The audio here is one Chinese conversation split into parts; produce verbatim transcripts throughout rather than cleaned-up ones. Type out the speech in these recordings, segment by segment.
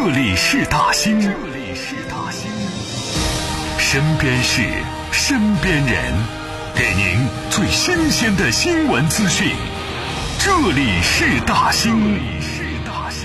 里是大兴，这里是大兴，身边事，身边人，给您最新鲜的新闻资讯。这里是大兴，这里是大兴。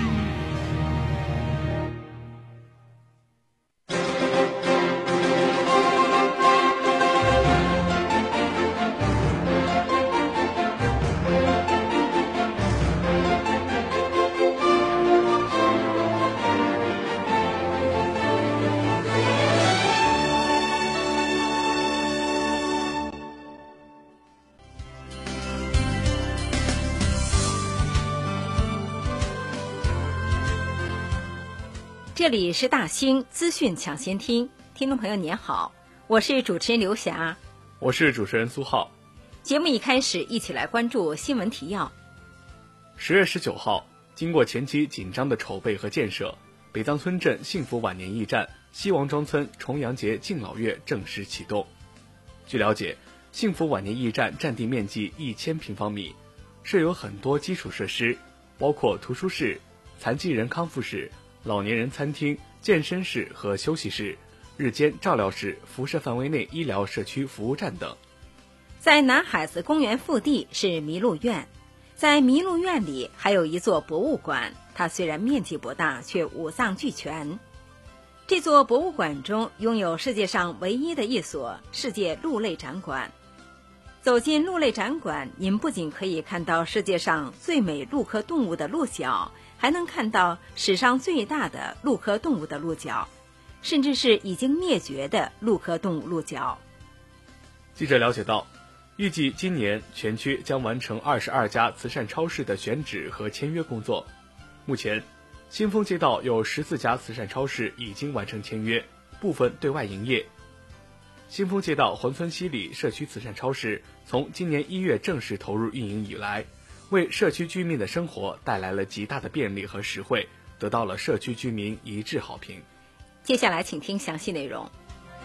这里是大兴资讯抢先听，听众朋友您好，我是主持人刘霞， 我是主持人苏浩。 节目一开始，一起来关注新闻提要。 十月十九号，经过前期紧张的筹备和建设，北藏村镇幸福晚年驿站西王庄村重阳节敬老月正式启动。据了解，幸福晚年驿站占地面积一千平方米，设有很多基础设施，包括图书室、残疾人康复室、老年人餐厅、健身室和休息室、日间照料室、辐射范围内医疗社区服务站等。 在南海子公园腹地是麋鹿院，在麋鹿院里还有一座博物馆，它虽然面积不大，却五脏俱全。这座博物馆中拥有世界上唯一的一所世界鹿类展馆。走进鹿类展馆，您不仅可以看到世界上最美鹿科动物的鹿角，还能看到史上最大的鹿科动物的鹿角，甚至是已经灭绝的鹿科动物鹿角。 记者了解到，预计今年全区将完成二十二家慈善超市的选址和签约工作。目前，新丰街道有十四家慈善超市已经完成签约，部分对外营业。新丰街道环村西里社区慈善超市从今年一月正式投入运营以来，为社区居民的生活带来了极大的便利和实惠，得到了社区居民一致好评。 接下来请听详细内容。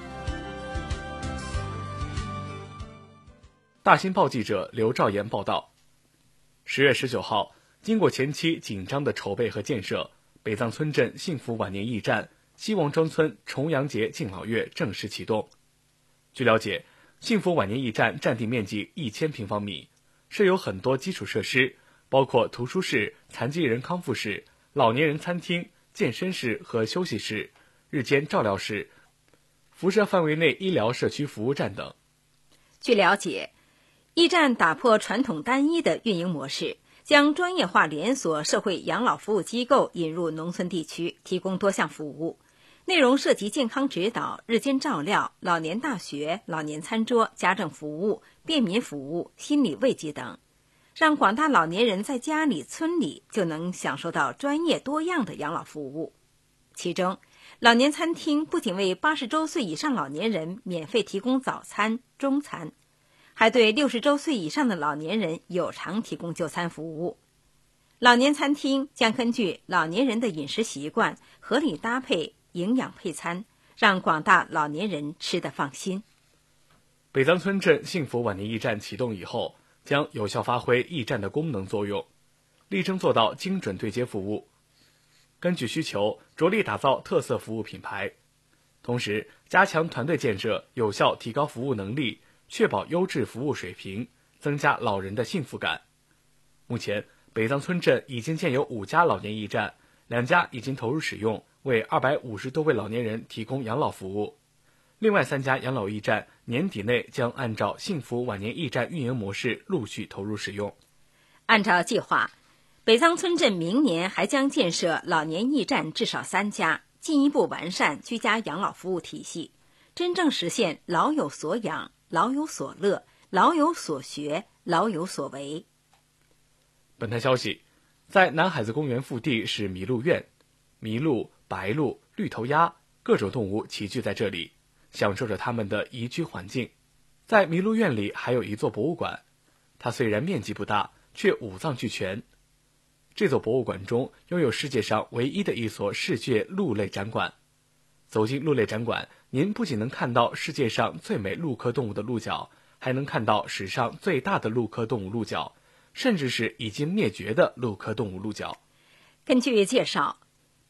大新报记者刘兆岩报道，十月十九号，经过前期紧张的筹备和建设，北藏村镇幸福晚年驿站西王庄村重阳节敬老月正式启动。据了解，幸福晚年驿站占地面积一千平方米，设有很多基础设施，包括图书室、残疾人康复室、老年人餐厅、健身室和休息室、日间照料室、辐射范围内医疗社区服务站等。 据了解，驿站打破传统单一的运营模式，将专业化连锁社会养老服务机构引入农村地区，提供多项服务，内容涉及健康指导、日间照料、老年大学、老年餐桌、家政服务、便民服务、心理慰藉等，让广大老年人在家里、村里就能享受到专业多样的养老服务。其中，老年餐厅不仅为八十周岁以上老年人免费提供早餐、中餐，还对六十周岁以上的老年人有偿提供就餐服务。老年餐厅将根据老年人的饮食习惯，合理搭配营养配餐，让广大老年人吃得放心。 北藏村镇幸福晚年驿站启动以后，将有效发挥驿站的功能作用，力争做到精准对接服务，根据需求着力打造特色服务品牌，同时加强团队建设，有效提高服务能力，确保优质服务水平，增加老人的幸福感。目前，北藏村镇已经建有五家老年驿站，两家已经投入使用，为二百五十多位老年人提供养老服务。另外三家养老驿站年底内将按照幸福晚年驿站运营模式陆续投入使用。 按照计划，北藏村镇明年还将建设老年驿站至少三家，进一步完善居家养老服务体系，真正实现老有所养、老有所乐、老有所学、老有所为。 本台消息，在南海子公园腹地是麋鹿院，麋鹿、白鹿、绿头鸭各种动物齐聚在这里，享受着它们的宜居环境。在麋鹿院里还有一座博物馆，它虽然面积不大，却五脏俱全。这座博物馆中拥有世界上唯一的一所世界鹿类展馆。走进鹿类展馆，您不仅能看到世界上最美鹿科动物的鹿角，还能看到史上最大的鹿科动物鹿角，甚至是已经灭绝的鹿科动物鹿角。 根据介绍，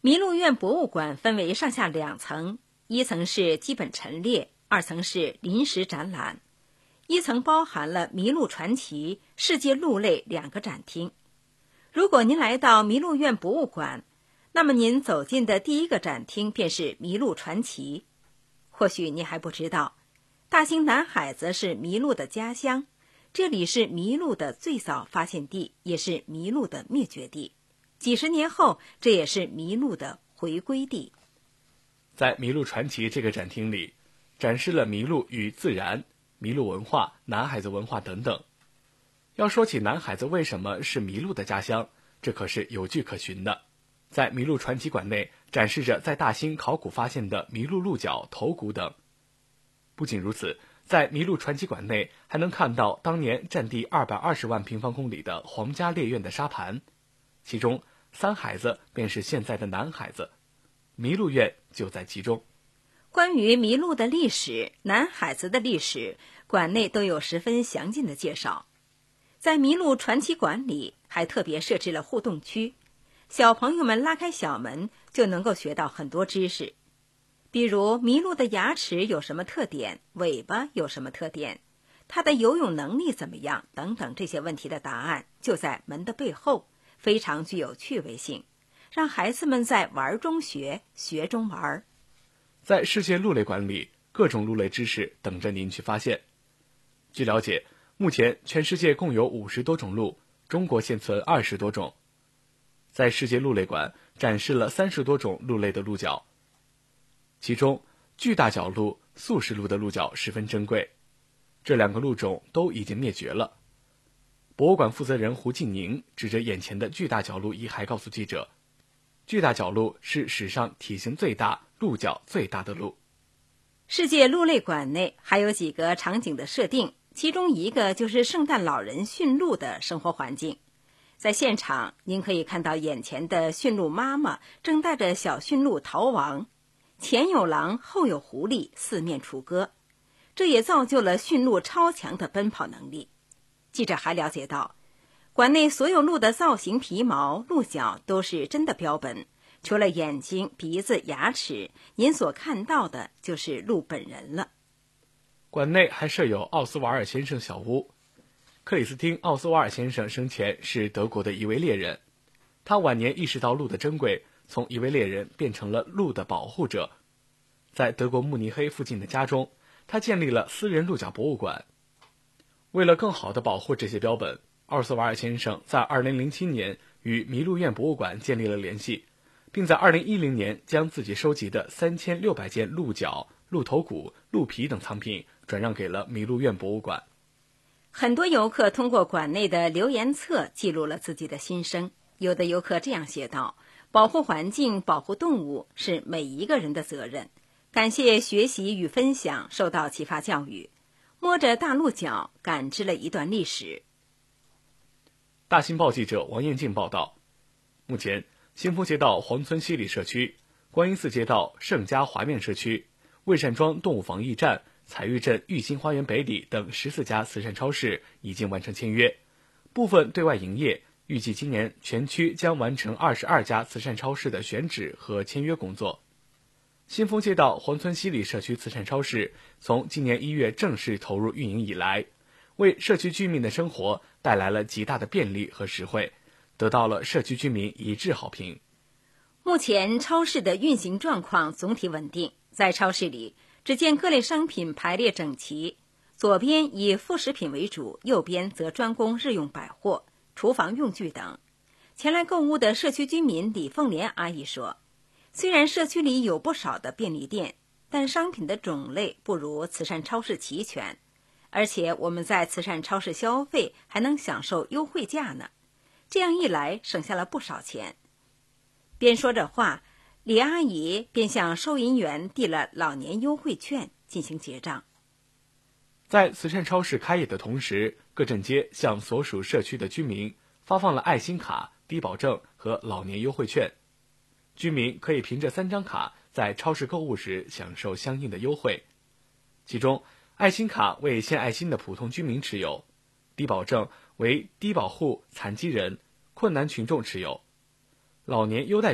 麋鹿苑博物馆分为上下两层，一层是基本陈列，二层是临时展览。一层包含了麋鹿传奇、世界鹿类两个展厅。如果您来到麋鹿苑博物馆，那么您走进的第一个展厅便是麋鹿传奇。或许你还不知道，大兴南海子是麋鹿的家乡，这里是麋鹿的最早发现地，也是麋鹿的灭绝地。几十年后，这也是麋鹿的回归地。 在麋鹿传奇这个展厅里，展示了麋鹿与自然、麋鹿文化、南海子文化等等。要说起南海子为什么是麋鹿的家乡，这可是有据可循的。在麋鹿传奇馆内展示着在大兴考古发现的麋鹿鹿角、头骨等。不仅如此，在麋鹿传奇馆内还能看到当年占地二百二十万平方公里的皇家猎苑的沙盘，其中三海子便是现在的南海子，麋鹿苑就在其中。 关于麋鹿的历史、南海子的历史，馆内都有十分详尽的介绍。在麋鹿传奇馆里还特别设置了互动区，小朋友们拉开小门就能够学到很多知识，比如麋鹿的牙齿有什么特点，尾巴有什么特点，它的游泳能力怎么样等等，这些问题的答案就在门的背后，非常具有趣味性，让孩子们在玩中学，学中玩。 在世界鹿类馆里，各种鹿类知识等着您去发现。据了解，目前全世界共有五十多种鹿，中国现存二十多种。在世界鹿类馆展示了三十多种鹿类的鹿角，其中巨大角鹿、素食鹿的鹿角十分珍贵，这两个鹿种都已经灭绝了。博物馆负责人胡静宁指着眼前的巨大角鹿遗骸告诉记者，巨大角鹿是史上体型最大、鹿角最大的鹿。 世界鹿类馆内还有几个场景的设定，其中一个就是圣诞老人驯鹿的生活环境。在现场，您可以看到眼前的驯鹿妈妈正带着小驯鹿逃亡，前有狼，后有狐狸，四面楚歌，这也造就了驯鹿超强的奔跑能力。记者还了解到，馆内所有鹿的造型、皮毛、鹿角都是真的标本，除了眼睛、鼻子、牙齿，您所看到的就是鹿本人了。 馆内还设有奥斯瓦尔先生小屋。克里斯汀·奥斯瓦尔先生生前是德国的一位猎人，他晚年意识到鹿的珍贵，从一位猎人变成了鹿的保护者。在德国慕尼黑附近的家中，他建立了私人鹿角博物馆。为了更好地保护这些标本，奥斯瓦尔先生在二零零七年与麋鹿苑博物馆建立了联系，并在二零一零年将自己收集的三千六百件鹿角、鹿头骨、鹿皮等藏品转让给了麋鹿苑博物馆。 很多游客通过馆内的留言册记录了自己的心声，有的游客这样写道：保护环境、保护动物是每一个人的责任，感谢学习与分享，受到启发教育，摸着大鹿角感知了一段历史。 大新报记者王彦静报道，目前新丰街道黄村西里社区、观音寺街道盛家华苑社区、魏善庄动物防疫站、彩玉镇玉兴花园北里等十四家慈善超市已经完成签约，部分对外营业，预计今年全区将完成二十二家慈善超市的选址和签约工作。新丰街道黄村西里社区慈善超市从今年一月正式投入运营以来，为社区居民的生活带来了极大的便利和实惠，得到了社区居民一致好评。 目前超市的运行状况总体稳定，在超市里只见各类商品排列整齐，左边以副食品为主，右边则专供日用百货、厨房用具等。前来购物的社区居民李凤莲阿姨说，虽然社区里有不少的便利店，但商品的种类不如慈善超市齐全，而且我们在慈善超市消费还能享受优惠价呢，这样一来省下了不少钱。边说着话，李阿姨便向收银员递了老年优惠券进行结账。 在慈善超市开业的同时，各镇街向所属社区的居民发放了爱心卡、低保证和老年优惠券，居民可以凭着三张卡在超市购物时享受相应的优惠。其中，爱心卡为献爱心的普通居民持有，低保证为低保户、残疾人、困难群众持有。老年优待券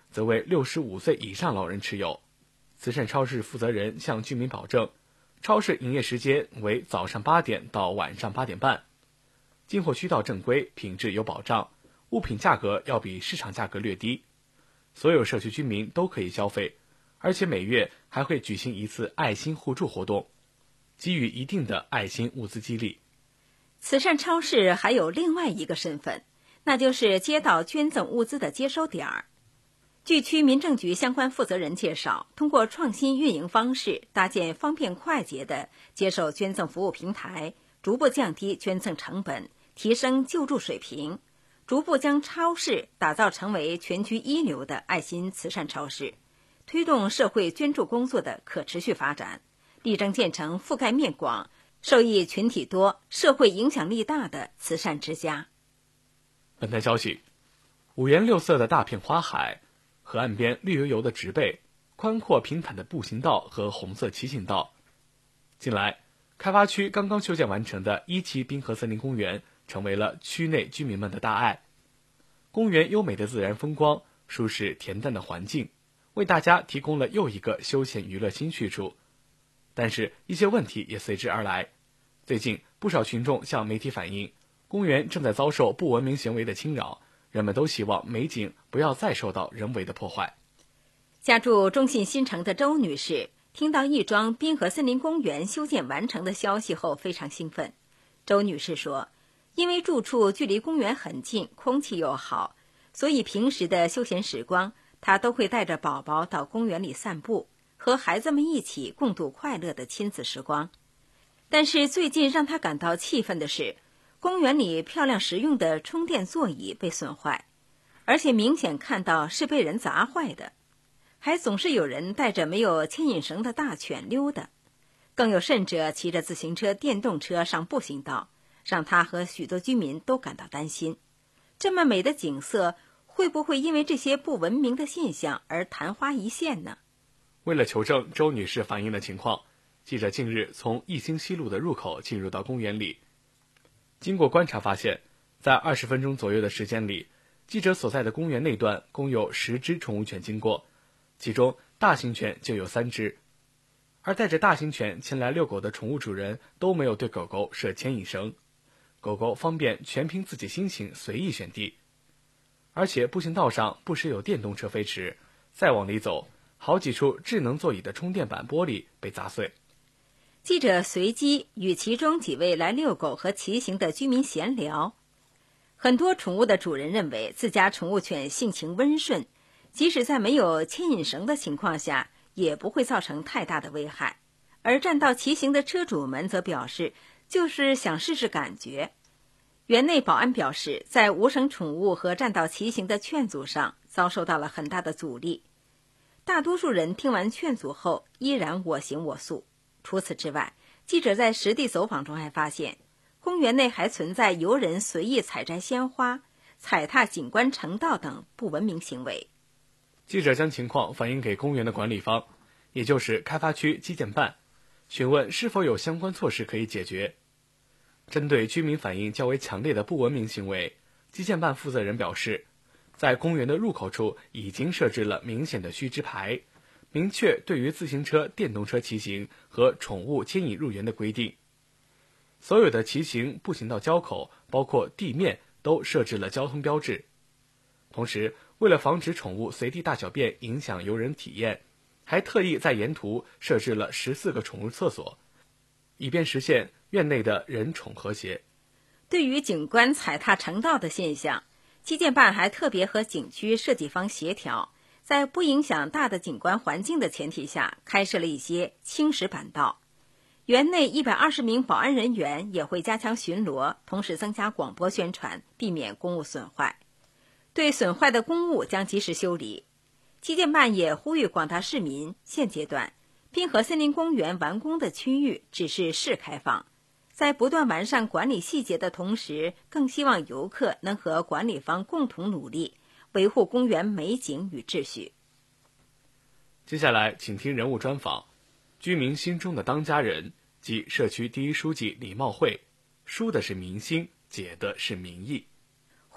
则为六十五岁以上老人持有。慈善超市负责人向居民保证，超市营业时间为早上八点到晚上八点半，进货渠道正规，品质有保障，物品价格要比市场价格略低。所有社区居民都可以消费，而且每月还会举行一次爱心互助活动，给予一定的爱心物资激励。 慈善超市还有另外一个身份，那就是街道捐赠物资的接收点儿。据区民政局相关负责人介绍，通过创新运营方式，搭建方便快捷的接受捐赠服务平台，逐步降低捐赠成本，提升救助水平，逐步将超市打造成为全区一流的爱心慈善超市，推动社会捐助工作的可持续发展，力争建成覆盖面广、受益群体多、社会影响力大的慈善之家。 本台消息，五颜六色的大片花海，河岸边绿油油的植被，宽阔平坦的步行道和红色骑行道。近来，开发区刚刚修建完成的一期滨河森林公园成为了区内居民们的大爱。公园优美的自然风光，舒适恬淡的环境，为大家提供了又一个休闲娱乐新去处。但是，一些问题也随之而来。最近，不少群众向媒体反映，公园正在遭受不文明行为的侵扰，人们都希望美景不要再受到人为的破坏。 家住中信新城的周女士听到亦庄滨河森林公园修建完成的消息后非常兴奋。周女士说，因为住处距离公园很近，空气又好，所以平时的休闲时光，她都会带着宝宝到公园里散步，和孩子们一起共度快乐的亲子时光。但是最近让她感到气愤的是，公园里漂亮实用的充电座椅被损坏，而且明显看到是被人砸坏的，还总是有人带着没有牵引绳的大犬溜达，更有甚者骑着自行车、电动车上步行道，让他和许多居民都感到担心。这么美的景色，会不会因为这些不文明的现象而昙花一现呢？ 为了求证周女士反映的情况，记者近日从义兴西路的入口进入到公园里。经过观察发现，在二十分钟左右的时间里，记者所在的公园内段共有十只宠物犬经过，其中大型犬就有三只，而带着大型犬前来遛狗的宠物主人都没有对狗狗设牵引绳，狗狗方便全凭自己心情随意选地。而且步行道上不时有电动车飞驰，再往里走，好几处智能座椅的充电板玻璃被砸碎。 记者随机与其中几位来遛狗和骑行的居民闲聊，很多宠物的主人认为自家宠物犬性情温顺，即使在没有牵引绳的情况下，也不会造成太大的危害。而占道骑行的车主们则表示，就是想试试感觉。园内保安表示，在无绳宠物和占道骑行的劝阻上遭受到了很大的阻力，大多数人听完劝阻后依然我行我素。除此之外，记者在实地走访中还发现，公园内还存在游人随意采摘鲜花、踩踏景观城道等不文明行为。 记者将情况反映给公园的管理方，也就是开发区基建办，询问是否有相关措施可以解决。针对居民反映较为强烈的不文明行为，基建办负责人表示，在公园的入口处已经设置了明显的须知牌，明确对于自行车、电动车骑行和宠物牵引入园的规定。所有的骑行、步行道交口，包括地面，都设置了交通标志。同时，为了防止宠物随地大小便影响游人体验，还特意在沿途设置了十四个宠物厕所，以便实现院内的人宠和谐。 对于景观踩踏城道的现象，基建办还特别和景区设计方协调，在不影响大的景观环境的前提下，开设了一些青石板道。园内一百二十名保安人员也会加强巡逻，同时增加广播宣传，避免公物损坏。对损坏的公物将及时修理。基建办也呼吁广大市民，现阶段滨河森林公园完工的区域只是试开放，在不断完善管理细节的同时，更希望游客能和管理方共同努力，维护公园美景与秩序。 接下来请听人物专访，居民心中的当家人即社区第一书记李茂慧，书的是民心，解的是民意。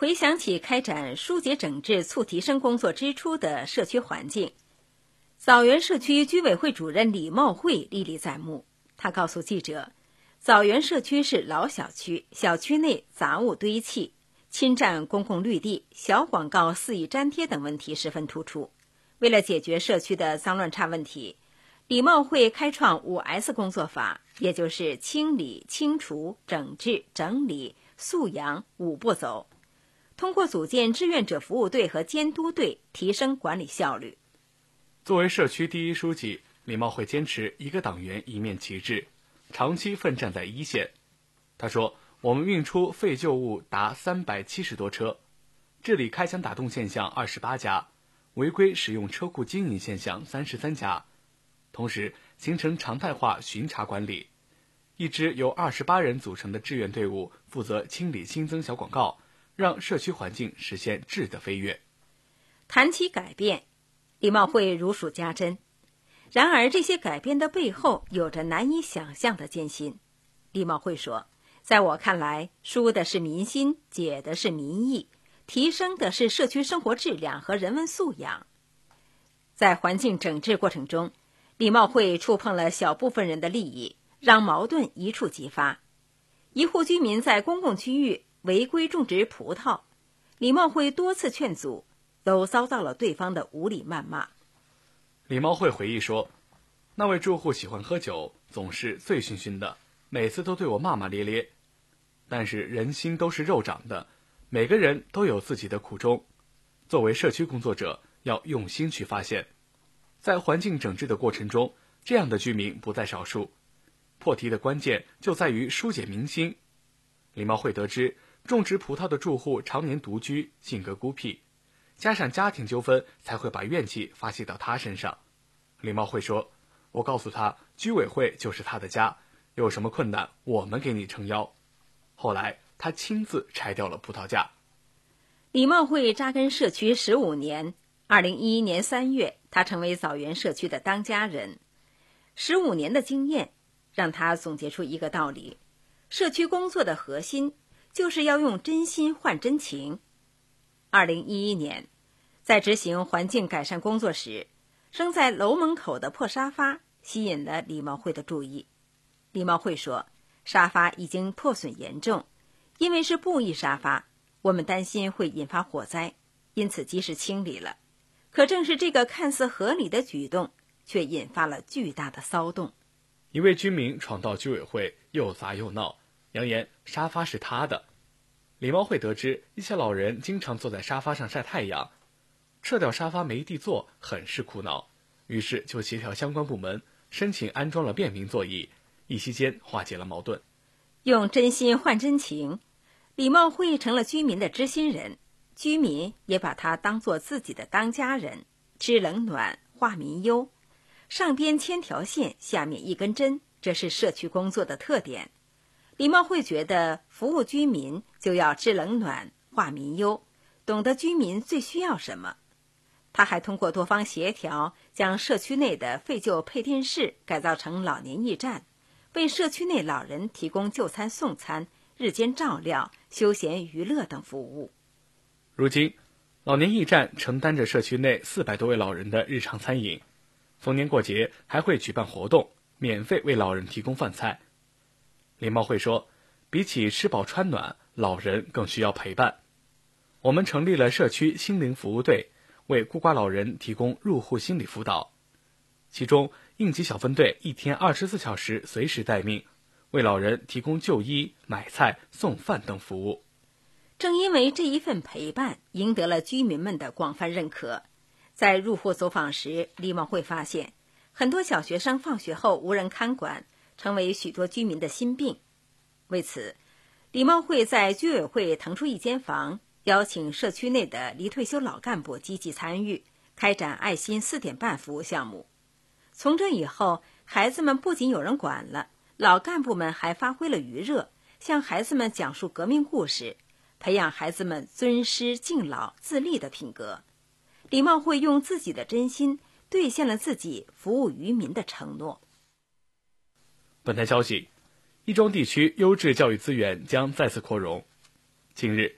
回想起开展疏解整治促提升工作之初的社区环境，枣园社区居委会主任李茂慧历历在目。他告诉记者，枣园社区是老小区，小区内杂物堆砌、侵占公共绿地、小广告肆意粘贴等问题十分突出。为了解决社区的脏乱差问题，李茂慧开创 五 S 工作法，也就是清理、清除、整治、整理、素养五步走，通过组建志愿者服务队和监督队，提升管理效率。 作为社区第一书记，李茂慧坚持一个党员一面旗帜，长期奋战在一线。他说，我们运出废旧物达三百七十多车，治理开枪打洞现象二十八家，违规使用车库经营现象三十三家，同时形成常态化巡查管理。一支由二十八人组成的志愿队伍负责清理新增小广告，让社区环境实现质的飞跃。 谈起改变，李茂慧如数家珍。然而这些改变的背后有着难以想象的艰辛。李茂慧说，在我看来，疏的是民心，解的是民意，提升的是社区生活质量和人文素养。在环境整治过程中，李茂慧触碰了小部分人的利益，让矛盾一触即发。一户居民在公共区域违规种植葡萄，李茂慧多次劝阻，都遭到了对方的无理谩骂。 李茂慧回忆说，那位住户喜欢喝酒，总是醉醺醺的，每次都对我骂骂咧咧。但是人心都是肉长的，每个人都有自己的苦衷。作为社区工作者，要用心去发现。在环境整治的过程中，这样的居民不在少数。破题的关键就在于疏解民心。李茂慧得知，种植葡萄的住户常年独居，性格孤僻，加上家庭纠纷，才会把怨气发泄到他身上。李茂慧说，我告诉他，居委会就是他的家，有什么困难我们给你撑腰。后来他亲自拆掉了葡萄架。 李茂慧扎根社区十五年，二零一一年三月，他成为枣园社区的当家人。十五年的经验让他总结出一个道理，社区工作的核心就是要用真心换真情。二零一一年，在执行环境改善工作时，扔在楼门口的破沙发吸引了李茂慧的注意。李茂慧说，沙发已经破损严重，因为是布艺沙发，我们担心会引发火灾，因此及时清理了。可正是这个看似合理的举动，却引发了巨大的骚动。 一位居民闯到居委会，又砸又闹，扬言沙发是他的。李茂慧得知一些老人经常坐在沙发上晒太阳，撤掉沙发没地坐，很是苦恼，于是就协调相关部门申请安装了便民座椅，一夕间化解了矛盾。 用真心换真情，李茂慧成了居民的知心人，居民也把他当作自己的当家人，知冷暖，化民忧。上边牵条线，下面一根针，这是社区工作的特点。李茂慧觉得服务居民就要知冷暖，化民忧，懂得居民最需要什么。他还通过多方协调，将社区内的废旧配电室改造成老年驿站，为社区内老人提供就餐送餐、日间照料、休闲娱乐等服务。 如今，老年驿站承担着社区内四百多位老人的日常餐饮，逢年过节还会举办活动，免费为老人提供饭菜。李茂慧说，比起吃饱穿暖，老人更需要陪伴。我们成立了社区心灵服务队，为孤寡老人提供入户心理辅导。其中应急小分队一天二十四小时随时待命，为老人提供就医、买菜、送饭等服务。 正因为这一份陪伴，赢得了居民们的广泛认可。在入户走访时，李茂慧发现，很多小学生放学后无人看管，成为许多居民的心病。为此，李茂慧在居委会腾出一间房，邀请社区内的离退休老干部积极参与，开展爱心四点半服务项目。从这以后，孩子们不仅有人管了，老干部们还发挥了余热，向孩子们讲述革命故事，培养孩子们尊师敬老、自立的品格。李茂慧用自己的真心兑现了自己服务于民的承诺。 本台消息，亦庄地区优质教育资源将再次扩容。近日，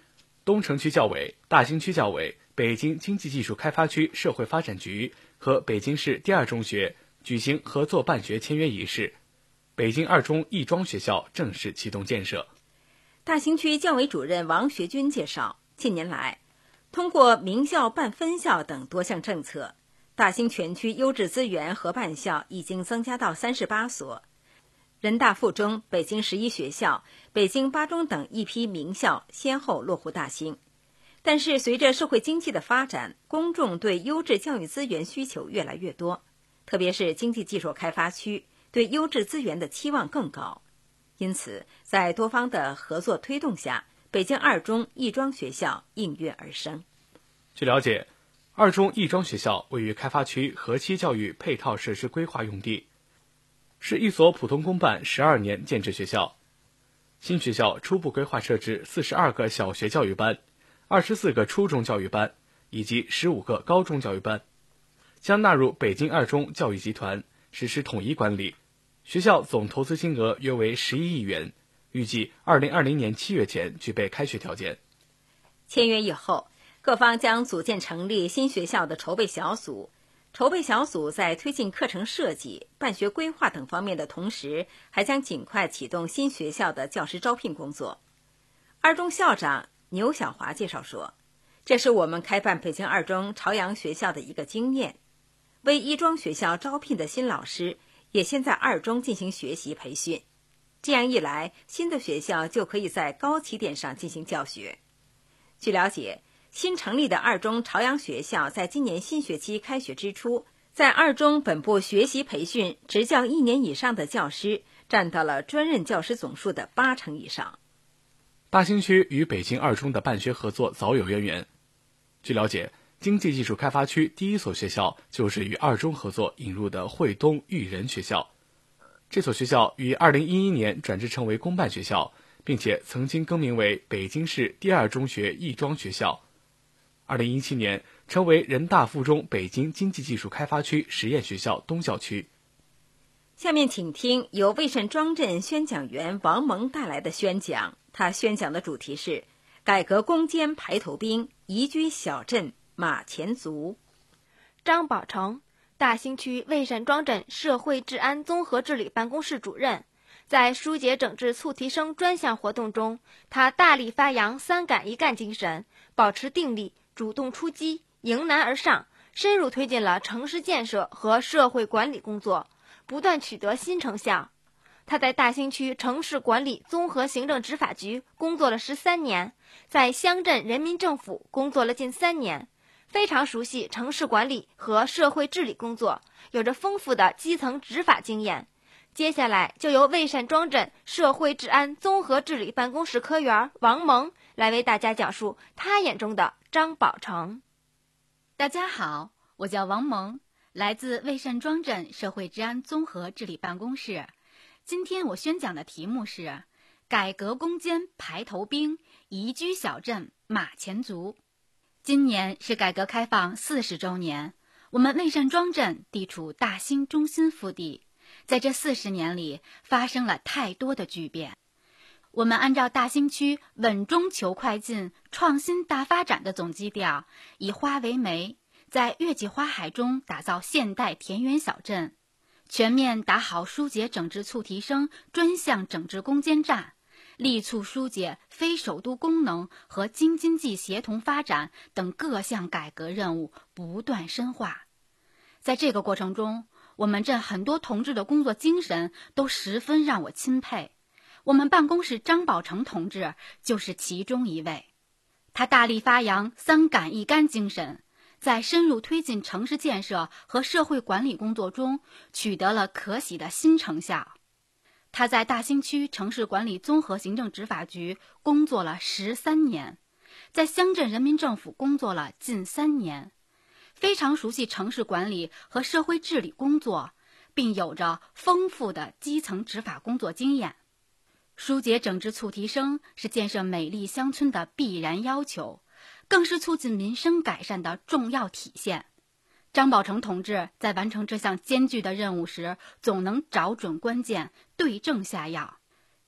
东城区教委、大兴区教委、北京经济技术开发区社会发展局和北京市第二中学举行合作办学签约仪式，北京二中亦庄学校正式启动建设。 大兴区教委主任王学军介绍，近年来，通过名校办分校等多项政策，大兴全区优质资源合办校已经增加到三十八所。人大附中、北京十一学校、北京八中等一批名校先后落户大兴。但是随着社会经济的发展，公众对优质教育资源需求越来越多，特别是经济技术开发区对优质资源的期望更高。因此，在多方的合作推动下，北京二中亦庄学校应运而生。 据了解，二中亦庄学校位于开发区河七教育配套设施规划用地，是一所普通公办十二年建制学校。新学校初步规划设置四十二个小学教育班、二十四个初中教育班以及十五个高中教育班，将纳入北京二中教育集团，实施统一管理。学校总投资金额约为十一亿元，预计二零二零年七月前具备开学条件。 签约以后，各方将组建成立新学校的筹备小组。筹备小组在推进课程设计、办学规划等方面的同时，还将尽快启动新学校的教师招聘工作。二中校长牛小华介绍说，这是我们开办北京二中朝阳学校的一个经验。为亦庄学校招聘的新老师也先在二中进行学习培训，这样一来，新的学校就可以在高起点上进行教学。据了解，新成立的二中朝阳学校在今年新学期开学之初，在二中本部学习培训执教一年以上的教师占到了专任教师总数的八成以上。 大兴区与北京二中的办学合作早有渊源。据了解，经济技术开发区第一所学校就是与二中合作引入的汇东育仁学校。这所学校于二零一一年转制成为公办学校，并且曾经更名为北京市第二中学亦庄学校。二零一七年成为人大附中北京经济技术开发区实验学校东校区。 下面请听由魏慎庄镇宣讲员王蒙带来的宣讲，他宣讲的主题是改革攻坚排头兵，宜居小镇马前卒。 张宝成，大兴区魏慎庄镇社会治安综合治理办公室主任，在疏解整治促提升专项活动中，他大力发扬三敢一干精神，保持定力，主动出击，迎难而上，深入推进了城市建设和社会管理工作，不断取得新成效。他在大兴区城市管理综合行政执法局工作了十三年，在乡镇人民政府工作了近三年，非常熟悉城市管理和社会治理工作，有着丰富的基层执法经验。接下来就由魏慎庄镇社会治安综合治理办公室科员王蒙来为大家讲述他眼中的张宝成。 大家好，我叫王蒙，来自魏慎庄镇社会治安综合治理办公室。今天我宣讲的题目是改革攻坚排头兵，宜居小镇马前卒。今年是改革开放四十周年，我们魏慎庄镇地处大兴中心腹地，在这四十年里发生了太多的巨变。我们按照大兴区稳中求快进、创新大发展的总基调，以花为媒，在月季花海中打造现代田园小镇，全面打好疏解整治促提升专项整治攻坚战，力促疏解非首都功能和京津冀协同发展等各项改革任务不断深化。在这个过程中，我们镇很多同志的工作精神都十分让我钦佩，我们办公室张宝成同志就是其中一位。他大力发扬三敢一干精神，在深入推进城市建设和社会管理工作中取得了可喜的新成效。他在大兴区城市管理综合行政执法局工作了十三年，在乡镇人民政府工作了近三年，非常熟悉城市管理和社会治理工作，并有着丰富的基层执法工作经验。疏解整治促提升是建设美丽乡村的必然要求，更是促进民生改善的重要体现。张宝成同志在完成这项艰巨的任务时，总能找准关键，对症下药。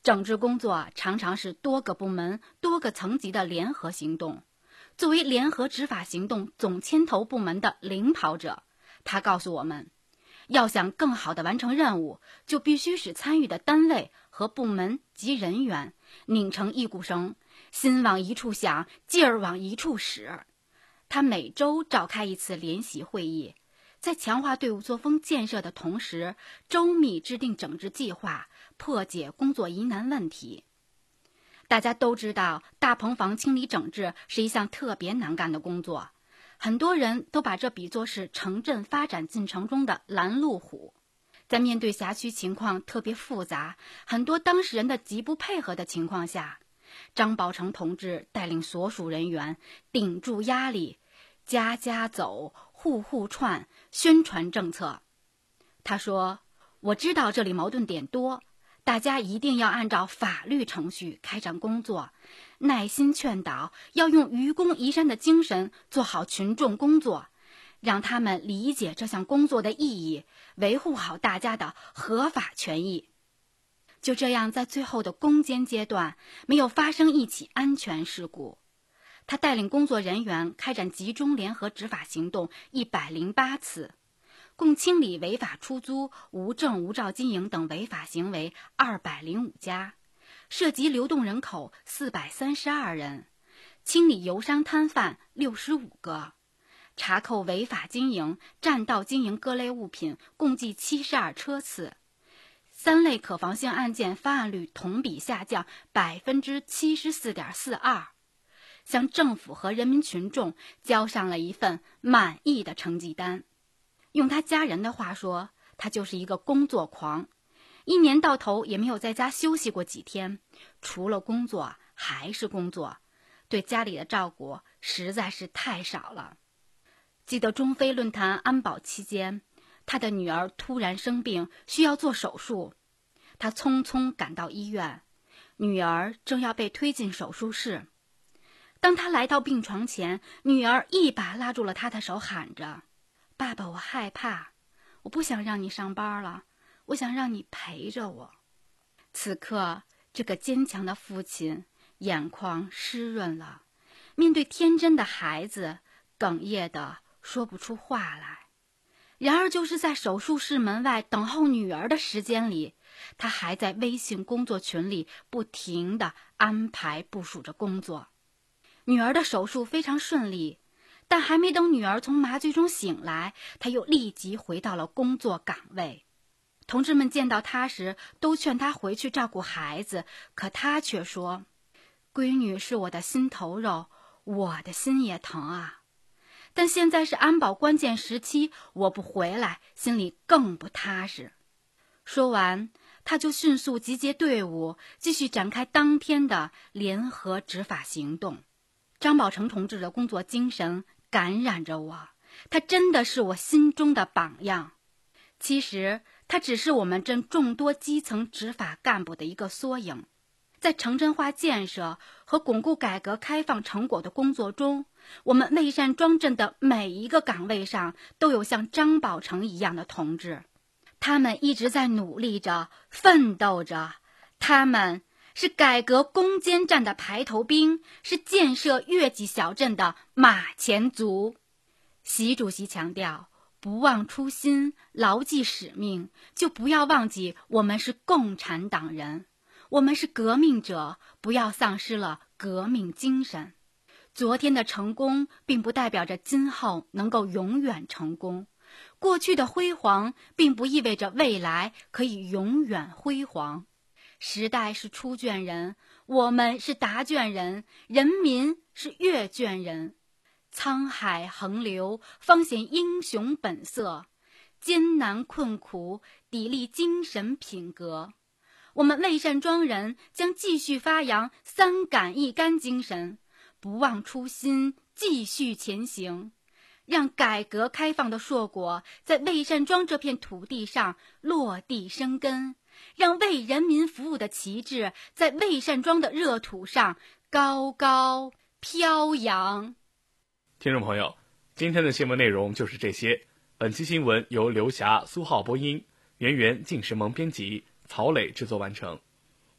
整治工作常常是多个部门、多个层级的联合行动。作为联合执法行动总牵头部门的领跑者，他告诉我们，要想更好地完成任务，就必须使参与的单位和部门及人员拧成一股绳，心往一处想，劲儿往一处使。他每周召开一次联席会议，在强化队伍作风建设的同时，周密制定整治计划，破解工作疑难问题。大家都知道，大棚房清理整治是一项特别难干的工作，很多人都把这比作是城镇发展进程中的拦路虎。在面对辖区情况特别复杂，很多当事人的极不配合的情况下，张宝成同志带领所属人员顶住压力，家家走，户户串，宣传政策。他说，我知道这里矛盾点多，大家一定要按照法律程序开展工作，耐心劝导，要用愚公移山的精神做好群众工作，让他们理解这项工作的意义，维护好大家的合法权益。就这样，在最后的攻坚阶段，没有发生一起安全事故。他带领工作人员开展集中联合执法行动一百零八次，共清理违法出租、无证无照经营等违法行为二百零五家，涉及流动人口四百三十二人，清理游商摊贩六十五个，查扣违法经营、占道经营各类物品共计七十二车次，三类可防性案件发案率同比下降百分之七十四点四二，向政府和人民群众交上了一份满意的成绩单。用他家人的话说，他就是一个工作狂，一年到头也没有在家休息过几天，除了工作还是工作，对家里的照顾实在是太少了。记得中非论坛安保期间，他的女儿突然生病，需要做手术，他匆匆赶到医院，女儿正要被推进手术室。当他来到病床前，女儿一把拉住了他的手，喊着，爸爸，我害怕，我不想让你上班了，我想让你陪着我。此刻，这个坚强的父亲眼眶湿润了，面对天真的孩子，哽咽的说不出话来。然而就是在手术室门外等候女儿的时间里，他还在微信工作群里不停地安排部署着工作。女儿的手术非常顺利，但还没等女儿从麻醉中醒来，他又立即回到了工作岗位。同志们见到他时都劝他回去照顾孩子，可他却说，闺女是我的心头肉，我的心也疼啊。但现在是安保关键时期，我不回来，心里更不踏实。说完，他就迅速集结队伍，继续展开当天的联合执法行动。张宝成同志的工作精神感染着我，他真的是我心中的榜样。其实，他只是我们镇众多基层执法干部的一个缩影。在城镇化建设和巩固改革开放成果的工作中，我们魏善庄镇的每一个岗位上都有像张宝成一样的同志，他们一直在努力着、奋斗着，他们是改革攻坚战的排头兵，是建设越级小镇的马前卒。习主席强调，不忘初心，牢记使命，就不要忘记我们是共产党人，我们是革命者，不要丧失了革命精神。昨天的成功并不代表着今后能够永远成功，过去的辉煌并不意味着未来可以永远辉煌。时代是出卷人，我们是答卷人，人民是阅卷人。沧海横流，方显英雄本色，艰难困苦，砥砺精神品格。我们魏善庄人将继续发扬三杆一杆精神，不忘初心，继续前行，让改革开放的硕果在魏善庄这片土地上落地生根，让为人民服务的旗帜在魏善庄的热土上高高飘扬。 听众朋友，今天的新闻内容就是这些。本期新闻由刘霞、苏浩播音，圆圆、靳时萌编辑，曹磊制作完成。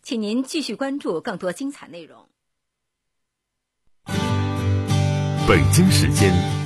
请您继续关注更多精彩内容。 北京时间